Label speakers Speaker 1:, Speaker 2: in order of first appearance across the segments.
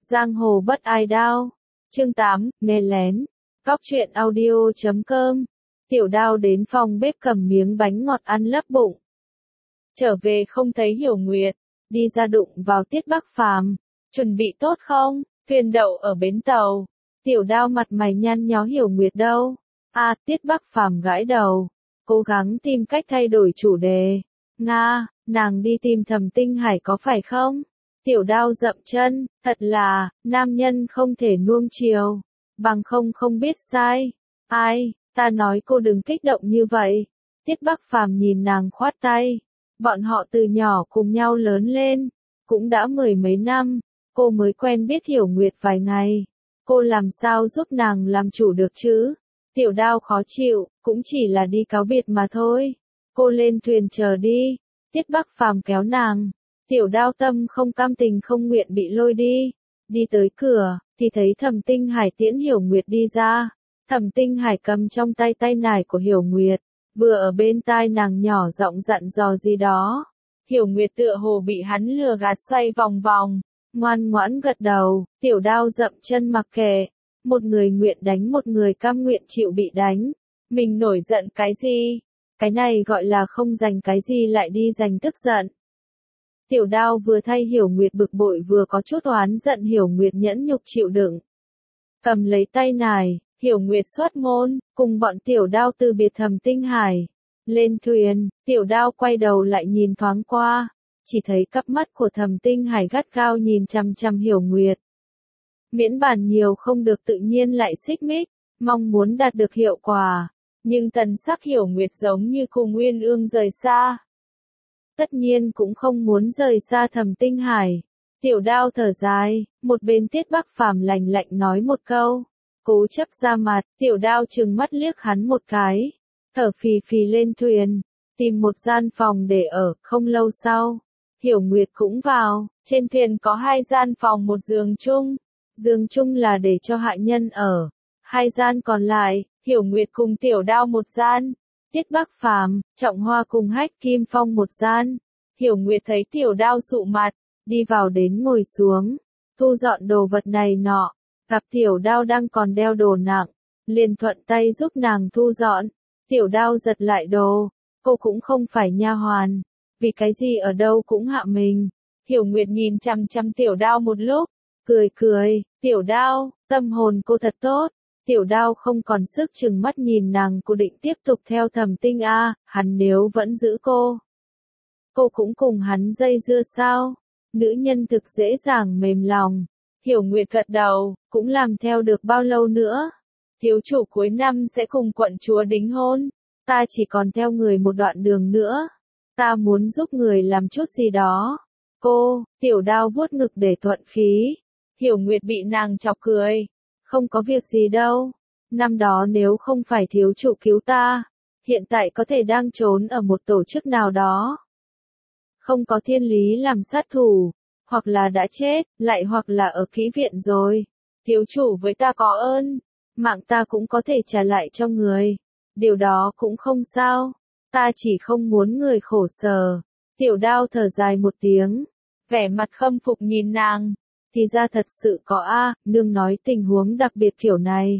Speaker 1: Giang hồ bất ai đao. Chương 8, nghe lén. Góc truyện audio.com. Tiểu Đao đến phòng bếp cầm miếng bánh ngọt ăn lấp bụng. Trở về không thấy Hiểu Nguyệt, đi ra đụng vào Tiết Bắc Phàm. Chuẩn bị tốt không? Thuyền đậu ở bến tàu. Tiểu Đao mặt mày nhăn nhó Hiểu Nguyệt đâu? Tiết Bắc Phàm gãi đầu, cố gắng tìm cách thay đổi chủ đề. Nga, nàng đi tìm Thẩm Tinh Hải có phải không? Tiểu Đao dậm chân, thật là, nam nhân không thể nuông chiều, bằng không biết sai. Ai, ta nói cô đừng kích động như vậy. Tiết Bắc Phàm nhìn nàng khoát tay. Bọn họ từ nhỏ cùng nhau lớn lên, cũng đã mười mấy năm, cô mới quen biết Hiểu Nguyệt vài ngày. Cô làm sao giúp nàng làm chủ được chứ? Tiểu Đao khó chịu, cũng chỉ là đi cáo biệt mà thôi. Cô lên thuyền chờ đi. Tiết Bắc Phàm kéo nàng. Tiểu Đao tâm không cam tình không nguyện bị lôi đi. Đi tới cửa, thì thấy Thẩm Tinh Hải tiễn Hiểu Nguyệt đi ra. Thẩm Tinh Hải cầm trong tay tay nải của Hiểu Nguyệt, vừa ở bên tai nàng nhỏ giọng dặn dò gì đó. Hiểu Nguyệt tựa hồ bị hắn lừa gạt xoay vòng vòng, ngoan ngoãn gật đầu. Tiểu Đao dậm chân mặc kệ. Một người nguyện đánh, một người cam nguyện chịu bị đánh. Mình nổi giận cái gì? Cái này gọi là không dành cái gì lại đi dành tức giận. Tiểu Đao vừa thay Hiểu Nguyệt bực bội vừa có chút oán giận Hiểu Nguyệt nhẫn nhục chịu đựng. Cầm lấy tay nải, Hiểu Nguyệt xuất môn, cùng bọn Tiểu Đao từ biệt Thẩm Tinh Hải. Lên thuyền, Tiểu Đao quay đầu lại nhìn thoáng qua, chỉ thấy cặp mắt của Thẩm Tinh Hải gắt gao nhìn chằm chằm Hiểu Nguyệt. Miễn bàn nhiều không được tự nhiên lại xích mích, mong muốn đạt được hiệu quả, nhưng thần sắc Hiểu Nguyệt giống như cùng uyên ương rời xa. Tất nhiên cũng không muốn rời xa Thẩm Tinh Hải. Tiểu Đao thở dài, một bên Tiết Bắc Phàm lạnh lạnh nói một câu, cố chấp ra mặt. Tiểu Đao trừng mắt liếc hắn một cái, thở phì phì lên thuyền, tìm một gian phòng để ở. Không lâu sau, Hiểu Nguyệt cũng vào. Trên thuyền có 2 gian phòng, một giường chung. Giường chung là để cho hạ nhân ở. 2 gian còn lại, Hiểu Nguyệt cùng Tiểu Đao một gian. Tiết Bắc Phàm, Trọng Hoa cùng Hách Kim Phong một gian. Hiểu Nguyệt thấy Tiểu Đao sụ mặt, đi vào đến ngồi xuống, thu dọn đồ vật này nọ. Gặp Tiểu Đao đang còn đeo đồ nặng, liền thuận tay giúp nàng thu dọn. Tiểu Đao giật lại đồ, cô cũng không phải nha hoàn, vì cái gì ở đâu cũng hạ mình. Hiểu Nguyệt nhìn chằm chằm Tiểu Đao một lúc, cười, Tiểu Đao, tâm hồn cô thật tốt. Tiểu Đao không còn sức chừng mắt nhìn nàng. Cô định tiếp tục theo Thẩm Tinh hắn nếu vẫn giữ cô cũng cùng hắn dây dưa sao? Nữ nhân thực dễ dàng mềm lòng. Hiểu Nguyệt gật đầu, cũng làm theo được bao lâu nữa? Thiếu chủ cuối năm sẽ cùng quận chúa đính hôn, ta chỉ còn theo người một đoạn đường nữa. Ta muốn giúp người làm chút gì đó. Tiểu Đao vuốt ngực để thuận khí. Hiểu Nguyệt bị nàng chọc cười. Không có việc gì đâu. Năm đó nếu không phải thiếu chủ cứu ta, hiện tại có thể đang trốn ở một tổ chức nào đó. Không có thiên lý làm sát thủ, hoặc là đã chết, lại hoặc là ở kỹ viện rồi. Thiếu chủ với ta có ơn, mạng ta cũng có thể trả lại cho người. Điều đó cũng không sao. Ta chỉ không muốn người khổ sở. Tiểu Đao thở dài một tiếng, vẻ mặt khâm phục nhìn nàng. Thì ra thật sự có nương nói tình huống đặc biệt kiểu này.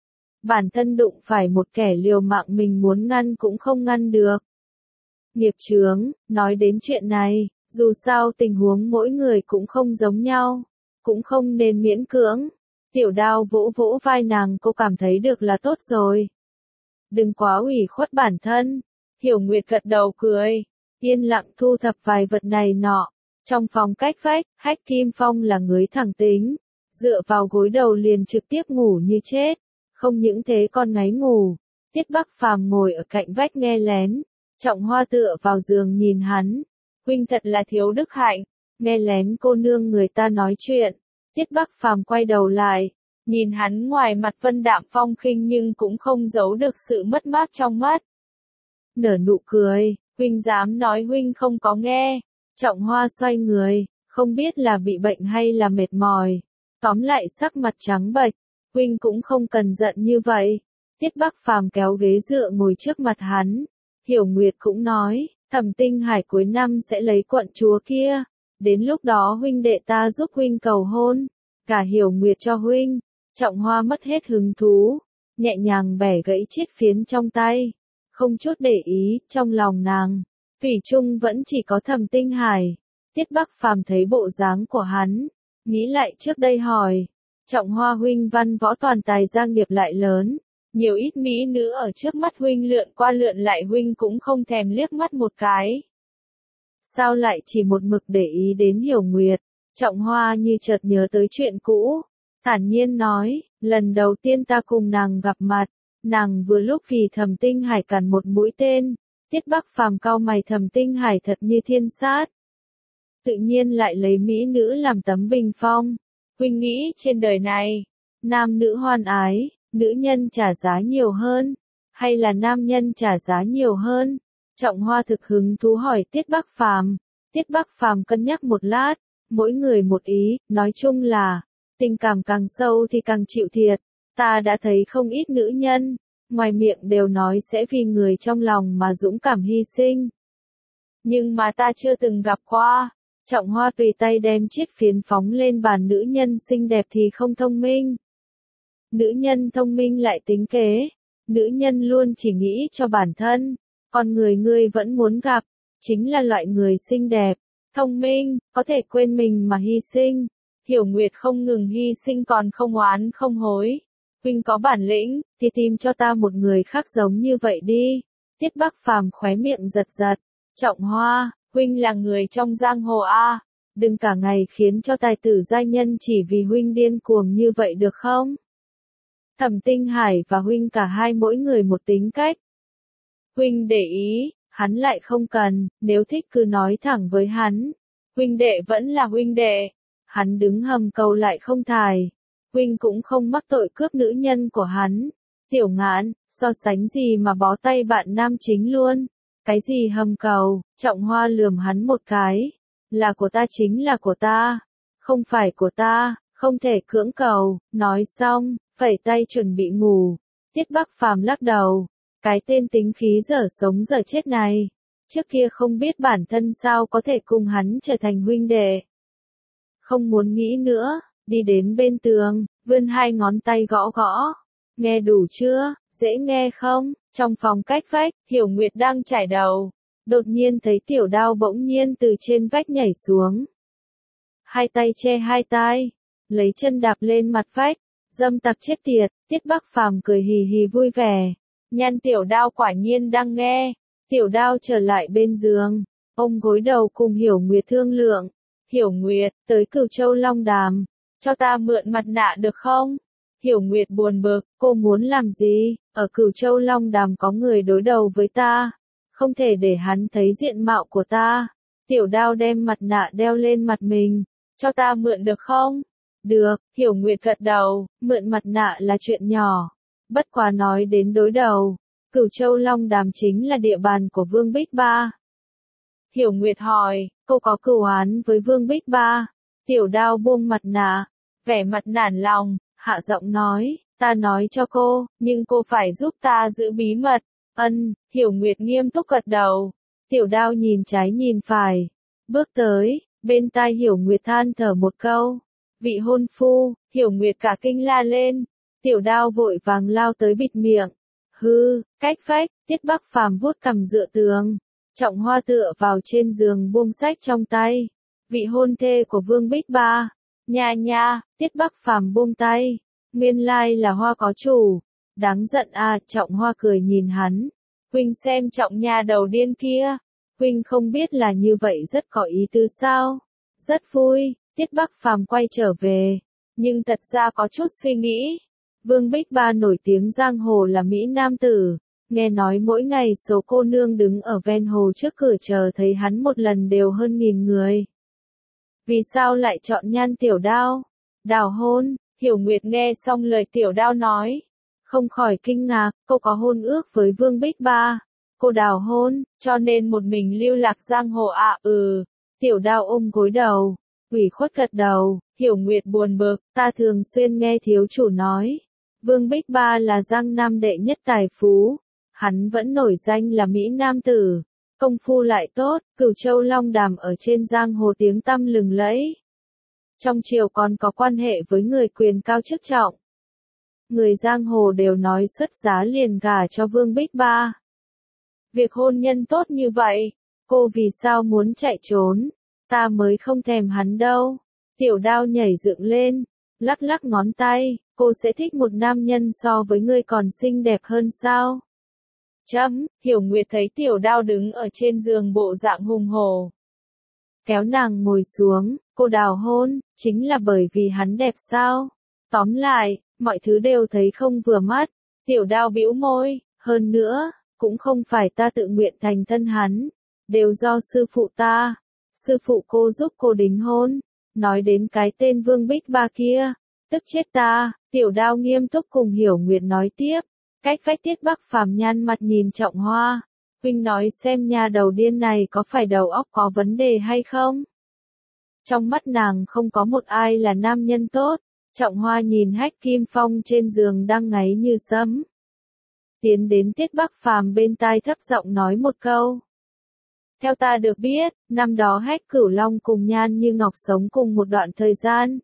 Speaker 1: Bản thân đụng phải một kẻ liều mạng mình muốn ngăn cũng không ngăn được. Nghiệp chướng, nói đến chuyện này, dù sao tình huống mỗi người cũng không giống nhau, cũng không nên miễn cưỡng. Tiểu Đao vỗ vỗ vai nàng, cô cảm thấy được là tốt rồi. Đừng quá ủy khuất bản thân. Hiểu Nguyệt gật đầu cười, yên lặng thu thập vài vật này nọ. Trong phòng cách vách, Hách Kim Phong là người thẳng tính, dựa vào gối đầu liền trực tiếp ngủ như chết. Không những thế còn ngáy ngủ. Tiết Bắc Phàm ngồi ở cạnh vách nghe lén. Trọng Hoa tựa vào giường nhìn hắn. Huynh thật là thiếu đức hạnh, nghe lén cô nương người ta nói chuyện. Tiết Bắc Phàm quay đầu lại, nhìn hắn ngoài mặt vân đạm phong khinh nhưng cũng không giấu được sự mất mát trong mắt. Nở nụ cười, huynh dám nói huynh không có nghe. Trọng Hoa xoay người, không biết là bị bệnh hay là mệt mỏi. Tóm lại sắc mặt trắng bệch, huynh cũng không cần giận như vậy. Tiết Bắc Phàm kéo ghế dựa ngồi trước mặt hắn. Hiểu Nguyệt cũng nói, Thẩm Tinh Hải cuối năm sẽ lấy quận chúa kia. Đến lúc đó huynh đệ ta giúp huynh cầu hôn. cả Hiểu Nguyệt cho huynh. Trọng Hoa mất hết hứng thú, nhẹ nhàng bẻ gãy chiếc phiến trong tay, không chút để ý, trong lòng nàng, thủy chung vẫn chỉ có Thẩm Tinh Hải. Tiết Bắc Phàm thấy bộ dáng của hắn, nghĩ lại trước đây hỏi, Trọng Hoa huynh văn võ toàn tài gia nghiệp lại lớn, nhiều ít mỹ nữ ở trước mắt huynh lượn qua lượn lại huynh cũng không thèm liếc mắt một cái. Sao lại chỉ một mực để ý đến Hiểu Nguyệt? Trọng Hoa như chợt nhớ tới chuyện cũ, thản nhiên nói, lần đầu tiên ta cùng nàng gặp mặt, nàng vừa lúc vì Thẩm Tinh Hải cản một mũi tên. Tiết Bắc Phàm cau mày, Thẩm Tinh Hải thật như thiên sát, tự nhiên lại lấy mỹ nữ làm tấm bình phong. Huynh nghĩ trên đời này, nam nữ hoan ái, nữ nhân trả giá nhiều hơn, hay là nam nhân trả giá nhiều hơn? Trọng Hoa thực hứng thú hỏi Tiết Bắc Phàm. Tiết Bắc Phàm cân nhắc một lát, mỗi người một ý, nói chung là, tình cảm càng sâu thì càng chịu thiệt. Ta đã thấy không ít nữ nhân, ngoài miệng đều nói sẽ vì người trong lòng mà dũng cảm hy sinh. Nhưng mà ta chưa từng gặp qua. Trọng Hoa tùy tay đem chiếc phiến phóng lên bàn, nữ nhân xinh đẹp thì không thông minh. Nữ nhân thông minh lại tính kế. Nữ nhân luôn chỉ nghĩ cho bản thân. Còn người ngươi vẫn muốn gặp, chính là loại người xinh đẹp, thông minh, có thể quên mình mà hy sinh. Hiểu Nguyệt không ngừng hy sinh còn không oán không hối. Huynh có bản lĩnh, thì tìm cho ta một người khác giống như vậy đi. Tiết Bắc Phàm khóe miệng giật giật. Trọng Hoa, huynh là người trong giang hồ a, đừng cả ngày khiến cho tài tử giai nhân chỉ vì huynh điên cuồng như vậy được không? Thẩm Tinh Hải và huynh cả hai mỗi người một tính cách. Huynh để ý, hắn lại không cần, nếu thích cứ nói thẳng với hắn. Huynh đệ vẫn là huynh đệ. Hắn đứng hầm cầu lại không thài. Huynh cũng không mắc tội cướp nữ nhân của hắn. Tiểu Ngạn, so sánh gì mà bó tay bạn nam chính luôn. Cái gì hầm cầu? Trọng Hoa lườm hắn một cái. Là của ta chính là của ta. Không phải của ta, không thể cưỡng cầu. Nói xong, phẩy tay chuẩn bị ngủ. Tiết Bắc Phàm lắc đầu. Cái tên tính khí dở sống dở chết này. Trước kia không biết bản thân sao có thể cùng hắn trở thành huynh đệ. Không muốn nghĩ nữa, đi đến bên tường, vươn hai ngón tay gõ gõ. Nghe đủ chưa, dễ nghe không? Trong phòng cách vách, Hiểu Nguyệt đang chải đầu. Đột nhiên thấy Tiểu Đao bỗng nhiên từ trên vách nhảy xuống. Hai tay che hai tai, lấy chân đạp lên mặt vách. Dâm tặc chết tiệt, Tiết Bắc Phàm cười hì hì vui vẻ. Nhan Tiểu Đao quả nhiên đang nghe. Tiểu Đao trở lại bên giường, ôm gối đầu cùng Hiểu Nguyệt thương lượng. Hiểu Nguyệt, tới Cửu Châu Long Đàm, cho ta mượn mặt nạ được không? Hiểu Nguyệt buồn bực, cô muốn làm gì? Ở Cửu Châu Long Đàm có người đối đầu với ta, không thể để hắn thấy diện mạo của ta. Tiểu Đao đem mặt nạ đeo lên mặt mình, cho ta mượn được không? Được, Hiểu Nguyệt gật đầu, mượn mặt nạ là chuyện nhỏ. Bất quá nói đến đối đầu, Cửu Châu Long Đàm chính là địa bàn của Vương Bích Ba. Hiểu Nguyệt hỏi, cô có cửu oán với Vương Bích Ba? Tiểu Đao buông mặt nạ, vẻ mặt nản lòng, hạ giọng nói, ta nói cho cô, nhưng cô phải giúp ta giữ bí mật. Ân, Hiểu Nguyệt nghiêm túc gật đầu. Tiểu Đao nhìn trái nhìn phải, bước tới, bên tai Hiểu Nguyệt than thở một câu. Vị hôn phu, Hiểu Nguyệt cả kinh la lên. Tiểu Đao vội vàng lao tới bịt miệng. Hư, cách vách, Tiết Bắc Phàm vuốt cằm dựa tường. Trọng Hoa tựa vào trên giường buông sách trong tay. Vị hôn thê của Vương Bích Ba. Nha nha, Tiết Bắc Phàm buông tay. Nguyên lai là Hoa có chủ. Đáng giận à, Trọng Hoa cười nhìn hắn. Huynh xem Trọng nha đầu điên kia. Huynh không biết là như vậy rất có ý tứ sao? Rất vui, Tiết Bắc Phàm quay trở về. Nhưng thật ra có chút suy nghĩ. Vương Bích Ba nổi tiếng giang hồ là Mỹ Nam tử. Nghe nói mỗi ngày số cô nương đứng ở ven hồ trước cửa chờ thấy hắn một lần đều hơn 1000 người. Vì sao lại chọn Nhan Tiểu Đao? Đào hôn, Hiểu Nguyệt nghe xong lời Tiểu Đao nói. Không khỏi kinh ngạc, cô có hôn ước với Vương Bích Ba. Cô đào hôn, cho nên một mình lưu lạc giang hồ à? Tiểu Đao ôm gối đầu, ủy khuất gật đầu. Hiểu Nguyệt buồn bực, ta thường xuyên nghe thiếu chủ nói. Vương Bích Ba là Giang Nam đệ nhất tài phú. Hắn vẫn nổi danh là Mỹ Nam tử. Công phu lại tốt, Cửu Châu Long Đàm ở trên giang hồ tiếng tăm lừng lẫy. Trong triều còn có quan hệ với người quyền cao chức trọng. Người giang hồ đều nói xuất giá liền gả cho Vương Bích Ba. Việc hôn nhân tốt như vậy, cô vì sao muốn chạy trốn? Ta mới không thèm hắn đâu. Tiểu Đao nhảy dựng lên, lắc lắc ngón tay, cô sẽ thích một nam nhân so với ngươi còn xinh đẹp hơn sao? Hiểu Nguyệt thấy Tiểu Đao đứng ở trên giường bộ dạng hùng hổ. Kéo nàng ngồi xuống, cô đào hôn, chính là bởi vì hắn đẹp sao? Tóm lại, mọi thứ đều thấy không vừa mắt. Tiểu Đao bĩu môi, hơn nữa, cũng không phải ta tự nguyện thành thân hắn, đều do sư phụ ta. Sư phụ cô giúp cô đính hôn. Nói đến cái tên Vương Bích Ba kia, tức chết ta. Tiểu Đao nghiêm túc cùng Hiểu Nguyệt nói tiếp. Cách vách Tiết Bắc Phàm nhăn mặt nhìn Trọng Hoa. Huynh nói xem nhà đầu điên này có phải đầu óc có vấn đề hay không? Trong mắt nàng không có một ai là nam nhân tốt. Trọng Hoa nhìn Hách Kim Phong trên giường đang ngáy như sấm. Tiến đến Tiết Bắc Phàm bên tai thấp giọng nói một câu. Theo ta được biết, năm đó Hách Cửu Long cùng Nhan Như Ngọc sống cùng một đoạn thời gian.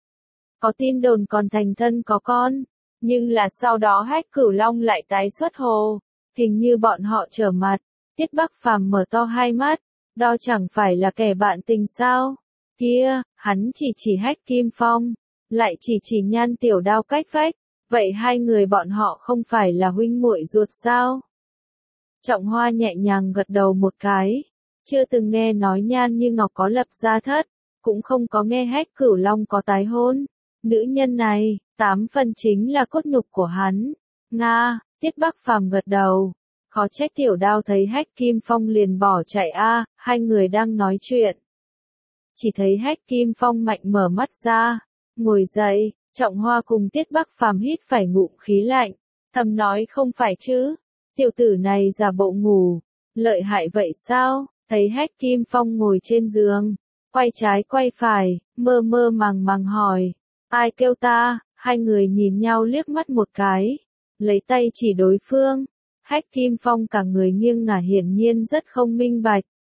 Speaker 1: Có tin đồn còn thành thân có con, nhưng là sau đó Hách Cửu Long lại tái xuất hồ, hình như bọn họ trở mặt. Tiết Bắc Phàm mở to hai mắt, đó chẳng phải là kẻ bạn tình sao? Kia, hắn chỉ Hách Kim Phong, lại chỉ Nhan Tiểu Đao cách vách, vậy hai người bọn họ không phải là huynh muội ruột sao? Trọng Hoa nhẹ nhàng gật đầu một cái. Chưa từng nghe nói Nhan Như Ngọc có lập gia thất, cũng không có nghe Hách Cửu Long có tái hôn. Nữ nhân này, 8 phần chính là cốt nhục của hắn. Nga, Tiết Bắc Phàm gật đầu. Khó trách Tiểu Đao thấy Hách Kim Phong liền bỏ chạy hai người đang nói chuyện. Chỉ thấy Hách Kim Phong mạnh mở mắt ra, ngồi dậy, Trọng Hoa cùng Tiết Bắc Phàm hít phải ngụm khí lạnh, thầm nói không phải chứ, tiểu tử này giả bộ ngủ, lợi hại vậy sao? Thấy Hách Kim Phong ngồi trên giường, quay trái quay phải, mơ mơ màng hỏi, ai kêu ta? Hai người nhìn nhau liếc mắt một cái, lấy tay chỉ đối phương. Hách Kim Phong cả người nghiêng ngả hiển nhiên rất không minh bạch.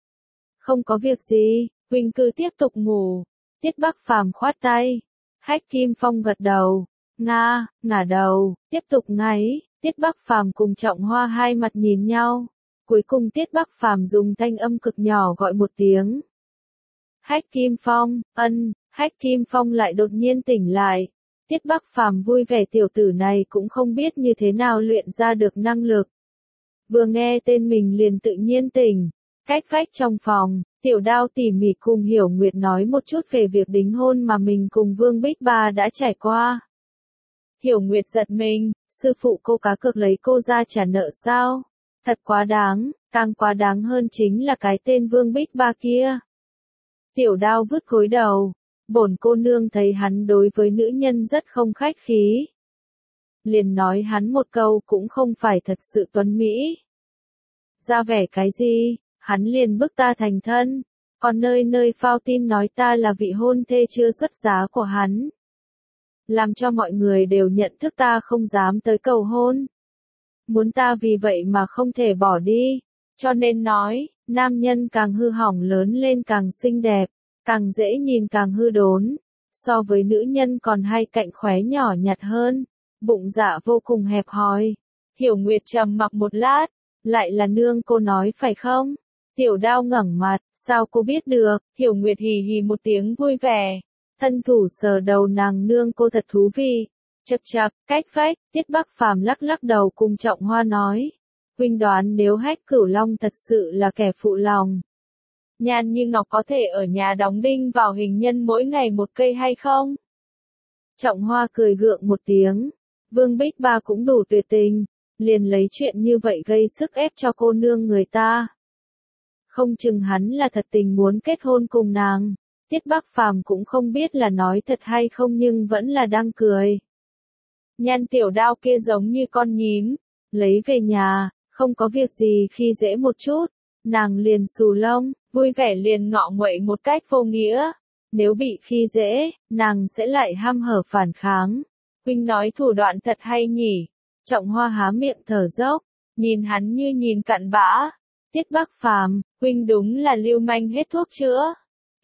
Speaker 1: Không có việc gì, huynh cứ tiếp tục ngủ. Tiết Bắc Phàm khoát tay. Hách Kim Phong gật đầu, ngả đầu, tiếp tục ngáy. Tiết Bắc Phàm cùng Trọng Hoa hai mặt nhìn nhau. Cuối cùng Tiết Bắc Phàm dùng thanh âm cực nhỏ gọi một tiếng. Hách Kim Phong, Hách Kim Phong lại đột nhiên tỉnh lại. Tiết Bắc Phàm vui vẻ tiểu tử này cũng không biết như thế nào luyện ra được năng lực. Vừa nghe tên mình liền tự nhiên tỉnh. Cách vách trong phòng, Tiểu Đao tỉ mỉ cùng Hiểu Nguyệt nói một chút về việc đính hôn mà mình cùng Vương Bích Ba đã trải qua. Hiểu Nguyệt giật mình, sư phụ cô cá cược lấy cô ra trả nợ sao? Thật quá đáng, càng quá đáng hơn chính là cái tên Vương Bích Ba kia. Tiểu Đao vứt gối đầu, bổn cô nương thấy hắn đối với nữ nhân rất không khách khí. Liền nói hắn một câu cũng không phải thật sự tuấn mỹ. Ra vẻ cái gì, hắn liền bức ta thành thân, còn nơi nơi phao tin nói ta là vị hôn thê chưa xuất giá của hắn. Làm cho mọi người đều nhận thức ta không dám tới cầu hôn. Muốn ta vì vậy mà không thể bỏ đi, cho nên nói, nam nhân càng hư hỏng lớn lên càng xinh đẹp, càng dễ nhìn càng hư đốn, so với nữ nhân còn hay cạnh khóe nhỏ nhặt hơn, bụng dạ vô cùng hẹp hòi. Hiểu Nguyệt trầm mặc một lát, lại là nương cô nói phải không? Tiểu Đao ngẩng mặt, sao cô biết được? Hiểu Nguyệt hì hì một tiếng vui vẻ, thân thủ sờ đầu nàng nương cô thật thú vị. Chậc chậc, cách vách, Tiết Bắc Phàm lắc lắc đầu cùng Trọng Hoa nói. Huynh đoán nếu Hách Cửu Long thật sự là kẻ phụ lòng. Nhan Như Ngọc có thể ở nhà đóng đinh vào hình nhân mỗi ngày một cây hay không? Trọng Hoa cười gượng một tiếng. Vương Bích Ba cũng đủ tuyệt tình, liền lấy chuyện như vậy gây sức ép cho cô nương người ta. Không chừng hắn là thật tình muốn kết hôn cùng nàng. Tiết Bắc Phàm cũng không biết là nói thật hay không nhưng vẫn là đang cười. Nhan Tiểu Đao kia giống như con nhím, lấy về nhà, không có việc gì khi dễ một chút, nàng liền xù lông, vui vẻ liền ngọ nguậy một cách vô nghĩa. Nếu bị khi dễ, nàng sẽ lại hăm hở phản kháng. Huynh nói thủ đoạn thật hay nhỉ? Trọng Hoa há miệng thở dốc, nhìn hắn như nhìn cặn bã. Tiết Bắc Phàm, huynh đúng là lưu manh hết thuốc chữa.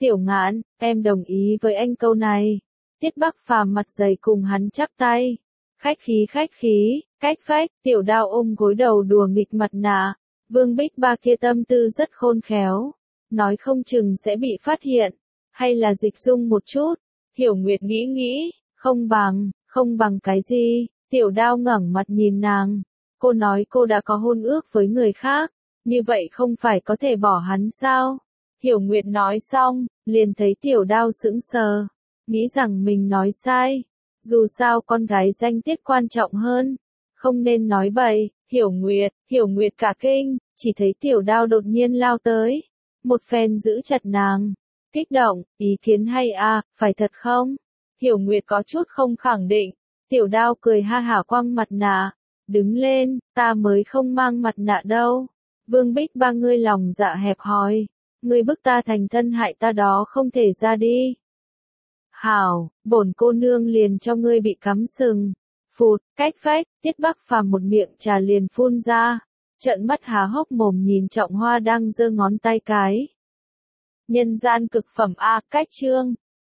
Speaker 1: Tiểu Ngạn, em đồng ý với anh câu này. Tiết Bắc Phàm mặt dày cùng hắn chắp tay. Khách khí, cách phách, Tiểu Đao ôm gối đầu đùa nghịch mặt nạ. Vương Bích Ba kia tâm tư rất khôn khéo. Nói không chừng sẽ bị phát hiện. Hay là dịch dung một chút. Hiểu Nguyệt nghĩ, không bằng cái gì. Tiểu Đao ngẩng mặt nhìn nàng. Cô nói cô đã có hôn ước với người khác. Như vậy không phải có thể bỏ hắn sao? Hiểu Nguyệt nói xong, liền thấy Tiểu Đao sững sờ. Nghĩ rằng mình nói sai. Dù sao con gái danh tiết quan trọng hơn. Không nên nói bậy. Hiểu Nguyệt cả kinh, chỉ thấy Tiểu Đao đột nhiên lao tới. Một phen giữ chặt nàng. Kích động, ý kiến hay à, phải thật không? Hiểu Nguyệt có chút không khẳng định. Tiểu Đao cười ha hả quăng mặt nạ. Đứng lên, ta mới không mang mặt nạ đâu. Vương Bích Ba ngươi lòng dạ hẹp hòi. Ngươi bức ta thành thân hại ta đó không thể ra đi. Hảo, bổn cô nương liền cho ngươi bị cắm sừng. Phụt, cách phách, Tiết Bắc Phàm một miệng trà liền phun ra. Trợn mắt há hốc mồm nhìn Trọng Hoa đang giơ ngón tay cái. Nhân gian cực phẩm A, cách chương.